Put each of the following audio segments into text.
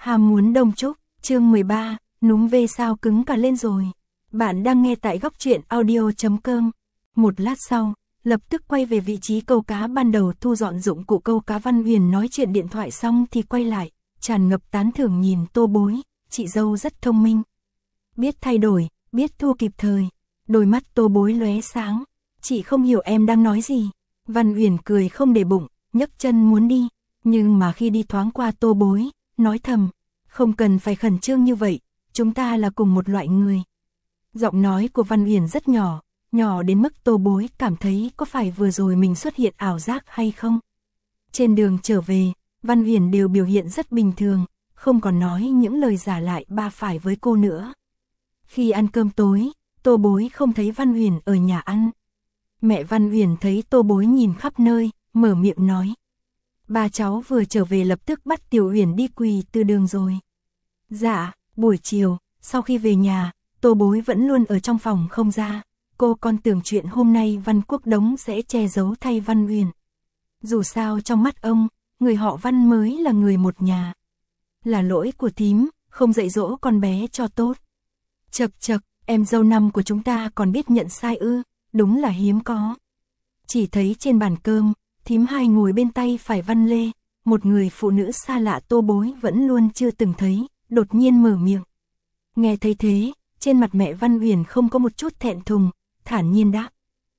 Ham muốn Đông Trúc, chương 13, núm vê sao cứng cả lên rồi. Bạn đang nghe tại góc truyện audio.com. Một lát sau, lập tức quay về vị trí câu cá ban đầu, thu dọn dụng cụ câu cá. Văn Huyền nói chuyện điện thoại xong thì quay lại, tràn ngập tán thưởng nhìn Tô Bối, chị dâu rất thông minh. Biết thay đổi, biết thua kịp thời. Đôi mắt Tô Bối lóe sáng. Chị không hiểu em đang nói gì. Văn Huyền cười không để bụng, nhấc chân muốn đi. Nhưng mà khi đi thoáng qua Tô Bối, nói thầm, không cần phải khẩn trương như vậy, chúng ta là cùng một loại người. Giọng nói của Văn Huyền rất nhỏ, nhỏ đến mức Tô Bối cảm thấy có phải vừa rồi mình xuất hiện ảo giác hay không. Trên đường trở về, Văn Huyền đều biểu hiện rất bình thường, không còn nói những lời giả lại ba phải với cô nữa. Khi ăn cơm tối, Tô Bối không thấy Văn Huyền ở nhà ăn. Mẹ Văn Huyền thấy Tô Bối nhìn khắp nơi, mở miệng nói. Ba cháu vừa trở về lập tức bắt Tiểu Huyền đi quỳ từ đường rồi. Dạ, buổi chiều, sau khi về nhà, Tô Bối vẫn luôn ở trong phòng không ra. Cô còn tưởng chuyện hôm nay Văn Quốc Đống sẽ che giấu thay Văn Huyền. Dù sao trong mắt ông, người họ Văn mới là người một nhà. Là lỗi của thím, không dạy dỗ con bé cho tốt. Chậc chậc, em dâu năm của chúng ta còn biết nhận sai ư, đúng là hiếm có. Chỉ thấy trên bàn cơm, thím hai ngồi bên tay phải Văn Lê, một người phụ nữ xa lạ Tô Bối vẫn luôn chưa từng thấy, đột nhiên mở miệng. Nghe thấy thế, trên mặt mẹ Văn Huyền không có một chút thẹn thùng, thản nhiên đáp.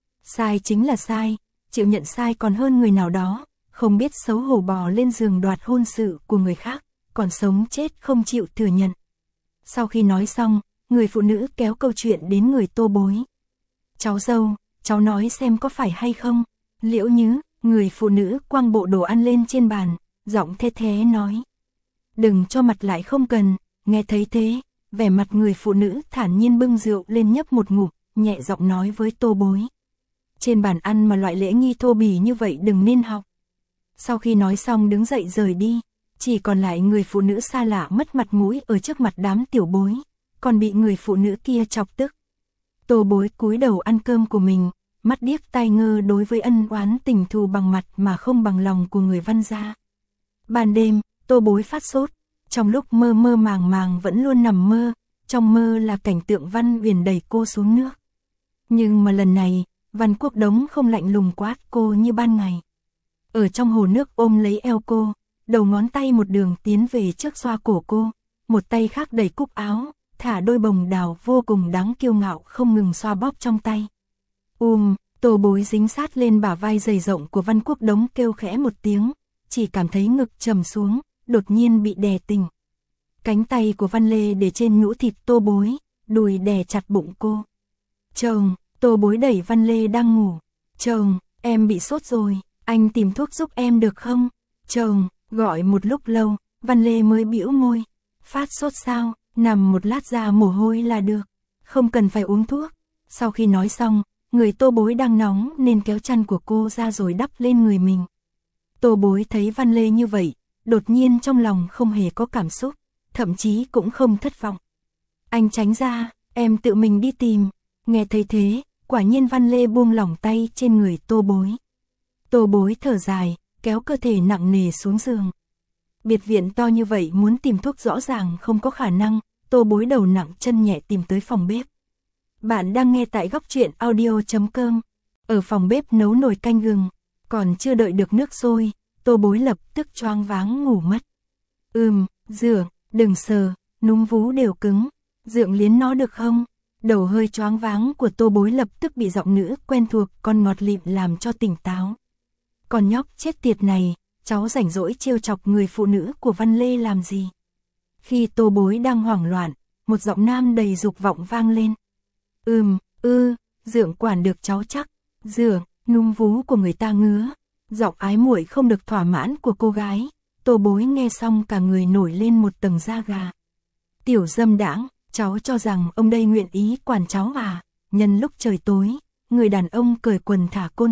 Sai chính là sai, chịu nhận sai còn hơn người nào đó, không biết xấu hổ bò lên giường đoạt hôn sự của người khác, còn sống chết không chịu thừa nhận. Sau khi nói xong, người phụ nữ kéo câu chuyện đến người Tô Bối. Cháu dâu, cháu nói xem có phải hay không? Liễu Nhứ, người phụ nữ quăng bộ đồ ăn lên trên bàn, giọng the thế nói. Đừng cho mặt lại không cần. Nghe thấy thế, vẻ mặt người phụ nữ thản nhiên bưng rượu lên nhấp một ngụm, nhẹ giọng nói với Tô Bối. Trên bàn ăn mà loại lễ nghi thô bỉ như vậy đừng nên học. Sau khi nói xong đứng dậy rời đi, chỉ còn lại người phụ nữ xa lạ mất mặt mũi ở trước mặt đám tiểu bối, còn bị người phụ nữ kia chọc tức. Tô Bối cúi đầu ăn cơm của mình, mắt điếc tai ngơ đối với ân oán tình thù bằng mặt mà không bằng lòng của người Văn gia. Ban đêm, Tô Bối phát sốt, trong lúc mơ mơ màng màng vẫn luôn nằm mơ, trong mơ là cảnh tượng Văn Huyền đẩy cô xuống nước. Nhưng mà lần này, Văn Quốc Đống không lạnh lùng quát cô như ban ngày. Ở trong hồ nước ôm lấy eo cô, đầu ngón tay một đường tiến về trước xoa cổ cô, một tay khác đẩy cúc áo, thả đôi bồng đào vô cùng đáng kiêu ngạo không ngừng xoa bóp trong tay. Tô Bối dính sát lên bả vai dày rộng của Văn Quốc Đống kêu khẽ một tiếng, chỉ cảm thấy ngực trầm xuống, đột nhiên bị đè tỉnh. Cánh tay của Văn Lê để trên nhũ thịt Tô Bối, đùi đè chặt bụng cô. Chồng, Tô Bối đẩy Văn Lê đang ngủ. Chồng, em bị sốt rồi, anh tìm thuốc giúp em được không? Chồng, gọi một lúc lâu, Văn Lê mới bĩu môi. Phát sốt sao, nằm một lát ra mồ hôi là được, không cần phải uống thuốc. Sau khi nói xong, người Tô Bối đang nóng nên kéo chăn của cô ra rồi đắp lên người mình. Tô Bối thấy Văn Lê như vậy, đột nhiên trong lòng không hề có cảm xúc, thậm chí cũng không thất vọng. Anh tránh ra, em tự mình đi tìm. Nghe thấy thế, quả nhiên Văn Lê buông lỏng tay trên người Tô Bối. Tô Bối thở dài, kéo cơ thể nặng nề xuống giường. Biệt viện to như vậy muốn tìm thuốc rõ ràng không có khả năng, Tô Bối đầu nặng chân nhẹ tìm tới phòng bếp. Bạn đang nghe tại góc truyện audio.com. Ở phòng bếp nấu nồi canh gừng, còn chưa đợi được nước sôi, Tô Bối lập tức choáng váng ngủ mất. Dượng, đừng sờ, núm vú đều cứng, dượng liến nó được không? Đầu hơi choáng váng của Tô Bối lập tức bị giọng nữ quen thuộc còn ngọt lịm làm cho tỉnh táo. Con nhóc chết tiệt này, cháu rảnh rỗi trêu chọc người phụ nữ của Văn Lê làm gì? Khi Tô Bối đang hoảng loạn, một giọng nam đầy dục vọng vang lên. Dượng quản được cháu chắc. Dượng, núm vú của người ta ngứa. Giọng ái muội không được thỏa mãn của cô gái. Tô Bối nghe xong cả người nổi lên một tầng da gà. Tiểu dâm đãng, cháu cho rằng ông đây nguyện ý quản cháu à? Nhân lúc trời tối, người đàn ông cởi quần thả côn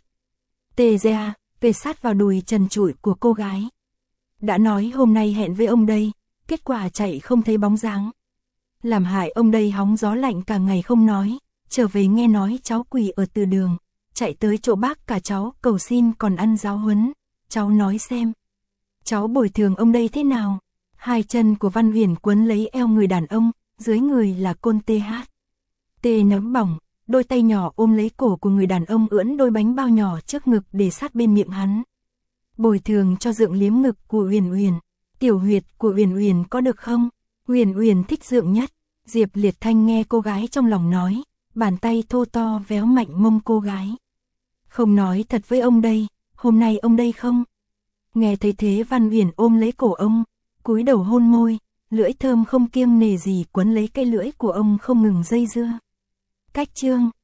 THA, kề sát vào đùi trần trụi của cô gái. Đã nói hôm nay hẹn với ông đây, kết quả chạy không thấy bóng dáng. Làm hại ông đây hóng gió lạnh cả ngày không nói, trở về nghe nói cháu quỳ ở từ đường, chạy tới chỗ bác cả cháu cầu xin còn ăn giáo huấn. Cháu nói xem, cháu bồi thường ông đây thế nào? Hai chân của Văn Huyền quấn lấy eo người đàn ông, dưới người là côn TH. Tê nóng bỏng, đôi tay nhỏ ôm lấy cổ của người đàn ông ưỡn đôi bánh bao nhỏ trước ngực để sát bên miệng hắn. Bồi thường cho Dượng liếm ngực của Huyền Huyền. Tiểu huyệt của Huyền Huyền có được không? Huyền Huyền thích Dượng nhất. Diệp Liệt Thanh nghe cô gái trong lòng nói, bàn tay thô to véo mạnh mông cô gái. Không nói thật với ông đây, hôm nay ông đây không? Nghe thấy thế Văn Huyền ôm lấy cổ ông, cúi đầu hôn môi, lưỡi thơm không kiêng nề gì quấn lấy cái lưỡi của ông không ngừng dây dưa. Cách chương